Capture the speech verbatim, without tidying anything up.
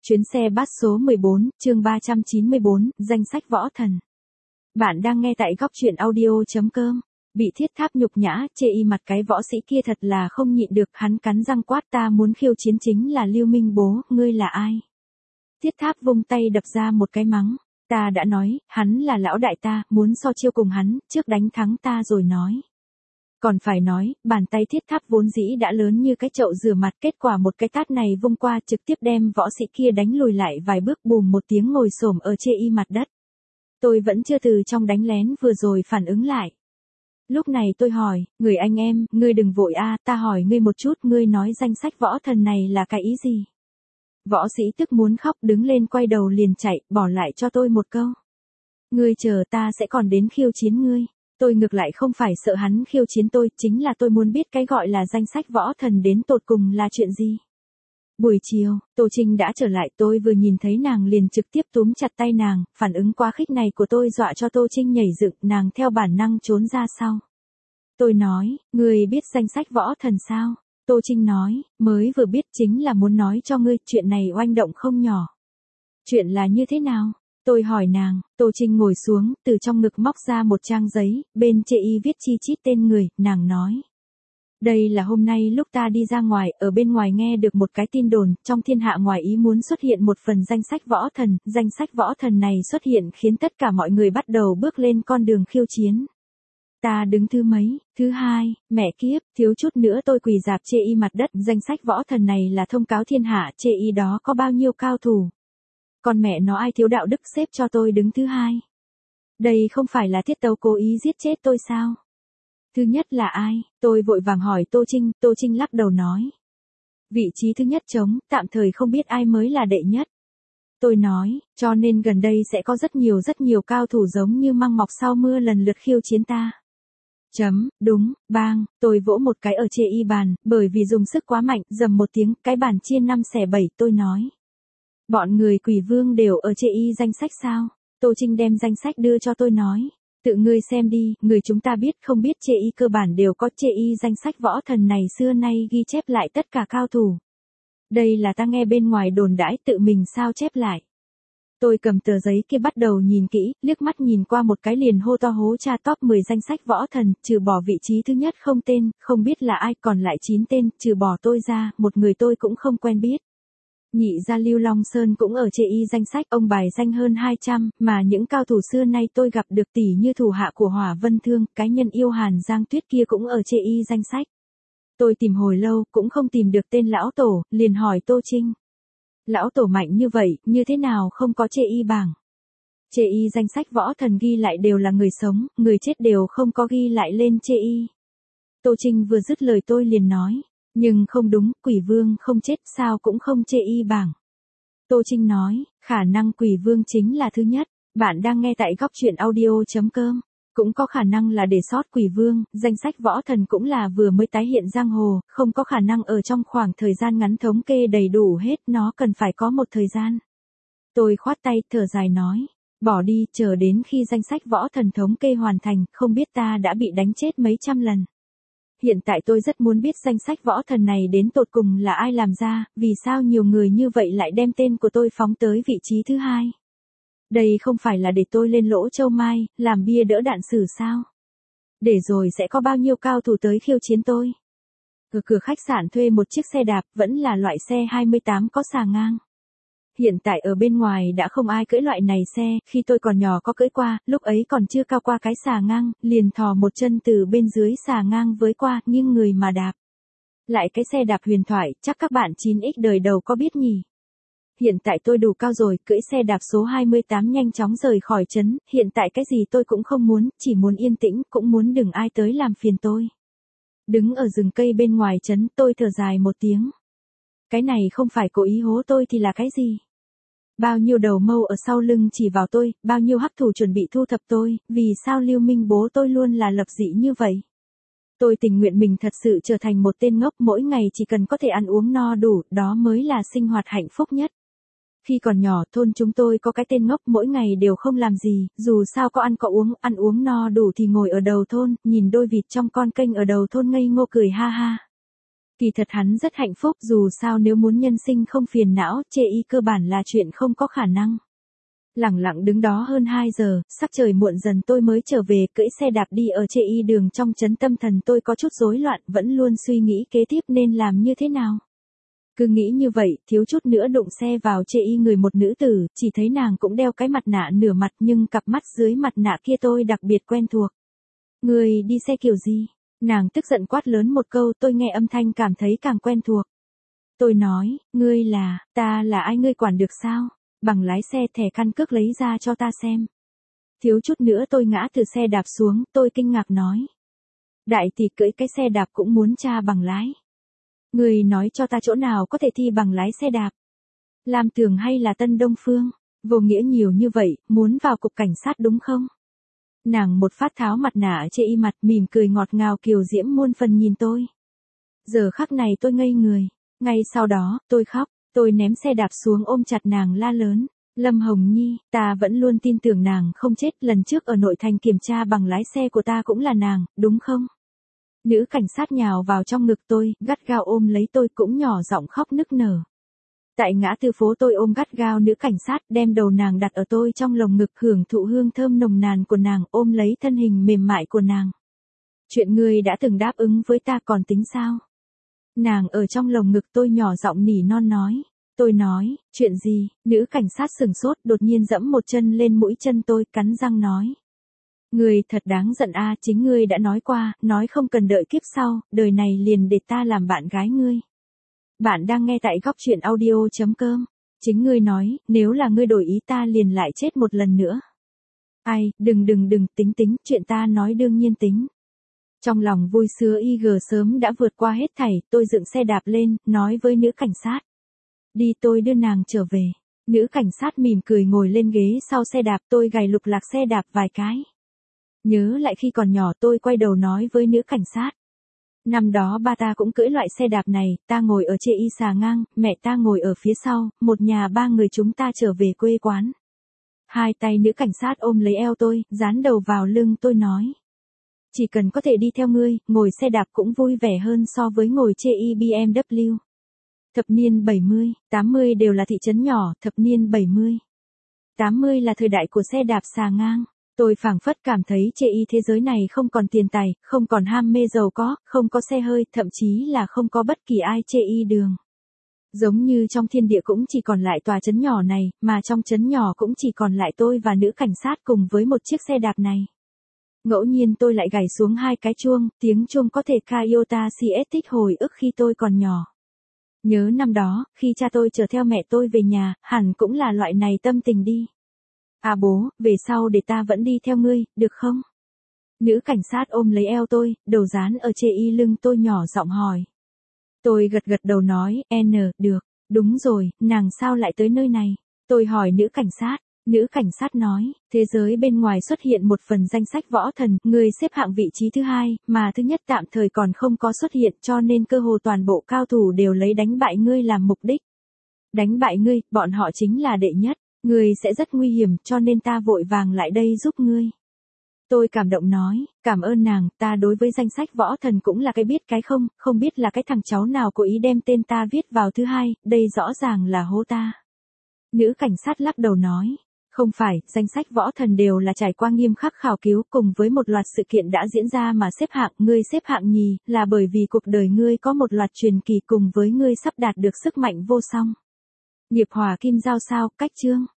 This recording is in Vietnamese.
Chuyến xe bus số mười bốn, chương ba trăm chín mươi bốn, danh sách võ thần. Bạn đang nghe tại góc truyện audio chấm com. Bị thiết tháp nhục nhã, chê y mặt cái võ sĩ kia thật là không nhịn được, hắn cắn răng quát, ta muốn khiêu chiến chính là Lưu Minh Bố, ngươi là ai? Thiết tháp vung tay đập ra một cái mắng. Ta đã nói, hắn là lão đại ta, muốn so chiêu cùng hắn, trước đánh thắng ta rồi nói. Còn phải nói, bàn tay thiết tháp vốn dĩ đã lớn như cái chậu rửa mặt, kết quả một cái tát này vung qua trực tiếp đem võ sĩ kia đánh lùi lại vài bước, bùm một tiếng ngồi xổm ở chê y mặt đất. Tôi vẫn chưa từ trong đánh lén vừa rồi phản ứng lại. Lúc này tôi hỏi, người anh em, ngươi đừng vội a, ta hỏi ngươi một chút, ngươi nói danh sách võ thần này là cái ý gì? Võ sĩ tức muốn khóc, đứng lên quay đầu liền chạy, bỏ lại cho tôi một câu. Ngươi chờ, ta sẽ còn đến khiêu chiến ngươi. Tôi ngược lại không phải sợ hắn khiêu chiến tôi, chính là tôi muốn biết cái gọi là danh sách võ thần đến tột cùng là chuyện gì. Buổi chiều, Tô Trinh đã trở lại, tôi vừa nhìn thấy nàng liền trực tiếp túm chặt tay nàng, phản ứng quá khích này của tôi dọa cho Tô Trinh nhảy dựng, nàng theo bản năng trốn ra sau. Tôi nói, ngươi biết danh sách võ thần sao? Tô Trinh nói, mới vừa biết, chính là muốn nói cho ngươi, chuyện này oanh động không nhỏ. Chuyện là như thế nào? Tôi hỏi nàng. Tô Trinh ngồi xuống, từ trong ngực móc ra một trang giấy, bên chê y viết chi chít tên người, nàng nói. Đây là hôm nay lúc ta đi ra ngoài, ở bên ngoài nghe được một cái tin đồn, trong thiên hạ ngoài ý muốn xuất hiện một phần danh sách võ thần, danh sách võ thần này xuất hiện khiến tất cả mọi người bắt đầu bước lên con đường khiêu chiến. Ta đứng thứ mấy, thứ hai, mẹ kiếp, thiếu chút nữa tôi quỳ rạp chê y mặt đất, danh sách võ thần này là thông cáo thiên hạ, chê y đó có bao nhiêu cao thủ. Con mẹ nó ai thiếu đạo đức xếp cho tôi đứng thứ hai. Đây không phải là Thiết Tấu cố ý giết chết tôi sao? Thứ nhất là ai? Tôi vội vàng hỏi Tô Trinh, Tô Trinh lắc đầu nói. Vị trí thứ nhất trống, tạm thời không biết ai mới là đệ nhất. Tôi nói, cho nên gần đây sẽ có rất nhiều rất nhiều cao thủ giống như măng mọc sau mưa lần lượt khiêu chiến ta. Chấm, đúng, bang, tôi vỗ một cái ở chê y bàn, bởi vì dùng sức quá mạnh, dầm một tiếng, cái bàn chia năm xẻ bảy, tôi nói. Bọn người Quỷ Vương đều ở chê y danh sách sao? Tô Trinh đem danh sách đưa cho tôi nói. Tự ngươi xem đi, người chúng ta biết không biết chê y cơ bản đều có, chê y danh sách võ thần này xưa nay ghi chép lại tất cả cao thủ. Đây là ta nghe bên ngoài đồn đãi, tự mình sao chép lại. Tôi cầm tờ giấy kia bắt đầu nhìn kỹ, liếc mắt nhìn qua một cái liền hô to hố tra top mười danh sách võ thần, trừ bỏ vị trí thứ nhất không tên, không biết là ai, còn lại chín tên, trừ bỏ tôi ra, một người tôi cũng không quen biết. Nhị gia Lưu Long Sơn cũng ở chê y danh sách, ông bài danh hơn hai trăm, mà những cao thủ xưa nay tôi gặp được tỷ như thủ hạ của Hỏa Vân Thương, cái nhân yêu Hàn Giang Tuyết kia cũng ở chê y danh sách. Tôi tìm hồi lâu, cũng không tìm được tên lão tổ, liền hỏi Tô Trinh. Lão tổ mạnh như vậy, như thế nào không có chê y bảng? Chê y danh sách võ thần ghi lại đều là người sống, người chết đều không có ghi lại lên chê y. Tô Trinh vừa dứt lời tôi liền nói. Nhưng không đúng, Quỷ Vương không chết, sao cũng không chê y bảng. Tô Trinh nói, khả năng Quỷ Vương chính là thứ nhất, bạn đang nghe tại góc truyện audio chấm com. Cũng có khả năng là để sót Quỷ Vương, danh sách võ thần cũng là vừa mới tái hiện giang hồ, không có khả năng ở trong khoảng thời gian ngắn thống kê đầy đủ hết, nó cần phải có một thời gian. Tôi khoát tay, thở dài nói, bỏ đi, chờ đến khi danh sách võ thần thống kê hoàn thành, không biết ta đã bị đánh chết mấy trăm lần. Hiện tại tôi rất muốn biết danh sách võ thần này đến tột cùng là ai làm ra, vì sao nhiều người như vậy lại đem tên của tôi phóng tới vị trí thứ hai. Đây không phải là để tôi lên lỗ châu mai, làm bia đỡ đạn sử sao? Để rồi sẽ có bao nhiêu cao thủ tới khiêu chiến tôi. Ở cửa khách sạn thuê một chiếc xe đạp, vẫn là loại xe hai mươi tám có xà ngang. Hiện tại ở bên ngoài đã không ai cưỡi loại này xe, khi tôi còn nhỏ có cưỡi qua, lúc ấy còn chưa cao qua cái xà ngang, liền thò một chân từ bên dưới xà ngang với qua, nghiêng người mà đạp. Lại cái xe đạp huyền thoại, chắc các bạn chín x đời đầu có biết nhỉ? Hiện tại tôi đủ cao rồi, cưỡi xe đạp số hai mươi tám nhanh chóng rời khỏi trấn, hiện tại cái gì tôi cũng không muốn, chỉ muốn yên tĩnh, cũng muốn đừng ai tới làm phiền tôi. Đứng ở rừng cây bên ngoài trấn, tôi thở dài một tiếng. Cái này không phải cố ý hố tôi thì là cái gì? Bao nhiêu đầu mâu ở sau lưng chỉ vào tôi, bao nhiêu hắc thủ chuẩn bị thu thập tôi, vì sao Lưu Minh Bố tôi luôn là lập dị như vậy? Tôi tình nguyện mình thật sự trở thành một tên ngốc, mỗi ngày chỉ cần có thể ăn uống no đủ, đó mới là sinh hoạt hạnh phúc nhất. Khi còn nhỏ, thôn chúng tôi có cái tên ngốc, mỗi ngày đều không làm gì, dù sao có ăn có uống, ăn uống no đủ thì ngồi ở đầu thôn, nhìn đôi vịt trong con kênh ở đầu thôn ngây ngô cười ha ha. Kỳ thật hắn rất hạnh phúc, dù sao nếu muốn nhân sinh không phiền não, chê y cơ bản là chuyện không có khả năng. Lẳng lặng đứng đó hơn hai giờ, sắc trời muộn dần tôi mới trở về, cưỡi xe đạp đi ở chê y đường trong trấn, tâm thần tôi có chút rối loạn, vẫn luôn suy nghĩ kế tiếp nên làm như thế nào. Cứ nghĩ như vậy, thiếu chút nữa đụng xe vào chê y người một nữ tử, chỉ thấy nàng cũng đeo cái mặt nạ nửa mặt nhưng cặp mắt dưới mặt nạ kia tôi đặc biệt quen thuộc. Người đi xe kiểu gì? Nàng tức giận quát lớn một câu, tôi nghe âm thanh cảm thấy càng quen thuộc. Tôi nói, ngươi là, ta là ai ngươi quản được sao? Bằng lái xe, thẻ căn cước lấy ra cho ta xem. Thiếu chút nữa tôi ngã từ xe đạp xuống, tôi kinh ngạc nói. Đại tỷ cưỡi cái xe đạp cũng muốn tra bằng lái. Người nói cho ta chỗ nào có thể thi bằng lái xe đạp. Lam Tường hay là Tân Đông Phương? Vô nghĩa nhiều như vậy, muốn vào cục cảnh sát đúng không? Nàng một phát tháo mặt nạ chê y mặt, mỉm cười ngọt ngào kiều diễm muôn phần nhìn tôi. Giờ khắc này tôi ngây người. Ngay sau đó, tôi khóc, tôi ném xe đạp xuống ôm chặt nàng la lớn. Lâm Hồng Nhi, ta vẫn luôn tin tưởng nàng không chết, lần trước ở nội thành kiểm tra bằng lái xe của ta cũng là nàng, đúng không? Nữ cảnh sát nhào vào trong ngực tôi, gắt gao ôm lấy tôi, cũng nhỏ giọng khóc nức nở. Tại ngã tư phố tôi ôm gắt gao nữ cảnh sát, đem đầu nàng đặt ở tôi trong lồng ngực, hưởng thụ hương thơm nồng nàn của nàng, ôm lấy thân hình mềm mại của nàng. Chuyện ngươi đã từng đáp ứng với ta còn tính sao? Nàng ở trong lồng ngực tôi nhỏ giọng nỉ non nói. Tôi nói, chuyện gì? Nữ cảnh sát sừng sốt, đột nhiên dẫm một chân lên mũi chân tôi, cắn răng nói. Ngươi thật đáng giận a, chính ngươi đã nói qua, nói không cần đợi kiếp sau, đời này liền để ta làm bạn gái ngươi. Bạn đang nghe tại góc truyện audio chấm com. Chính ngươi nói, nếu là ngươi đổi ý ta liền lại chết một lần nữa. Ai, đừng đừng đừng, tính tính, chuyện ta nói đương nhiên tính. Trong lòng vui sướng y gờ sớm đã vượt qua hết thảy, tôi dựng xe đạp lên, nói với nữ cảnh sát. Đi, tôi đưa nàng trở về. Nữ cảnh sát mỉm cười ngồi lên ghế sau xe đạp, tôi gài lục lạc xe đạp vài cái. Nhớ lại khi còn nhỏ, tôi quay đầu nói với nữ cảnh sát. Năm đó ba ta cũng cưỡi loại xe đạp này, ta ngồi ở chê y xà ngang, mẹ ta ngồi ở phía sau, một nhà ba người chúng ta trở về quê quán. Hai tay nữ cảnh sát ôm lấy eo tôi, dán đầu vào lưng tôi nói. Chỉ cần có thể đi theo ngươi, ngồi xe đạp cũng vui vẻ hơn so với ngồi chê y bê em vê. Thập niên bảy mươi, tám mươi đều là thị trấn nhỏ, thập niên bảy mươi, tám mươi là thời đại của xe đạp xà ngang. Tôi phảng phất cảm thấy chê y thế giới này không còn tiền tài, không còn ham mê giàu có, không có xe hơi, thậm chí là không có bất kỳ ai chê y đường. Giống như trong thiên địa cũng chỉ còn lại tòa trấn nhỏ này, mà trong trấn nhỏ cũng chỉ còn lại tôi và nữ cảnh sát cùng với một chiếc xe đạp này. Ngẫu nhiên tôi lại gảy xuống hai cái chuông, tiếng chuông có thể Kaiota xê ét thích hồi ức khi tôi còn nhỏ. Nhớ năm đó, khi cha tôi chở theo mẹ tôi về nhà, hẳn cũng là loại này tâm tình đi. À bố, về sau để ta vẫn đi theo ngươi, được không? Nữ cảnh sát ôm lấy eo tôi, đầu dán ở chê y lưng tôi nhỏ giọng hỏi. Tôi gật gật đầu nói, N, được, đúng rồi, nàng sao lại tới nơi này? Tôi hỏi nữ cảnh sát, nữ cảnh sát nói, thế giới bên ngoài xuất hiện một phần danh sách võ thần, ngươi xếp hạng vị trí thứ hai, mà thứ nhất tạm thời còn không có xuất hiện cho nên cơ hồ toàn bộ cao thủ đều lấy đánh bại ngươi làm mục đích. Đánh bại ngươi, bọn họ chính là đệ nhất. Ngươi sẽ rất nguy hiểm cho nên ta vội vàng lại đây giúp ngươi. Tôi cảm động nói, cảm ơn nàng, ta đối với danh sách võ thần cũng là cái biết cái không, không biết là cái thằng cháu nào cố ý đem tên ta viết vào thứ hai, đây rõ ràng là hố ta. Nữ cảnh sát lắc đầu nói, không phải, danh sách võ thần đều là trải qua nghiêm khắc khảo cứu cùng với một loạt sự kiện đã diễn ra mà xếp hạng, ngươi xếp hạng nhì, là bởi vì cuộc đời ngươi có một loạt truyền kỳ cùng với ngươi sắp đạt được sức mạnh vô song. Nghiệp hỏa kim giao sao, cách chương.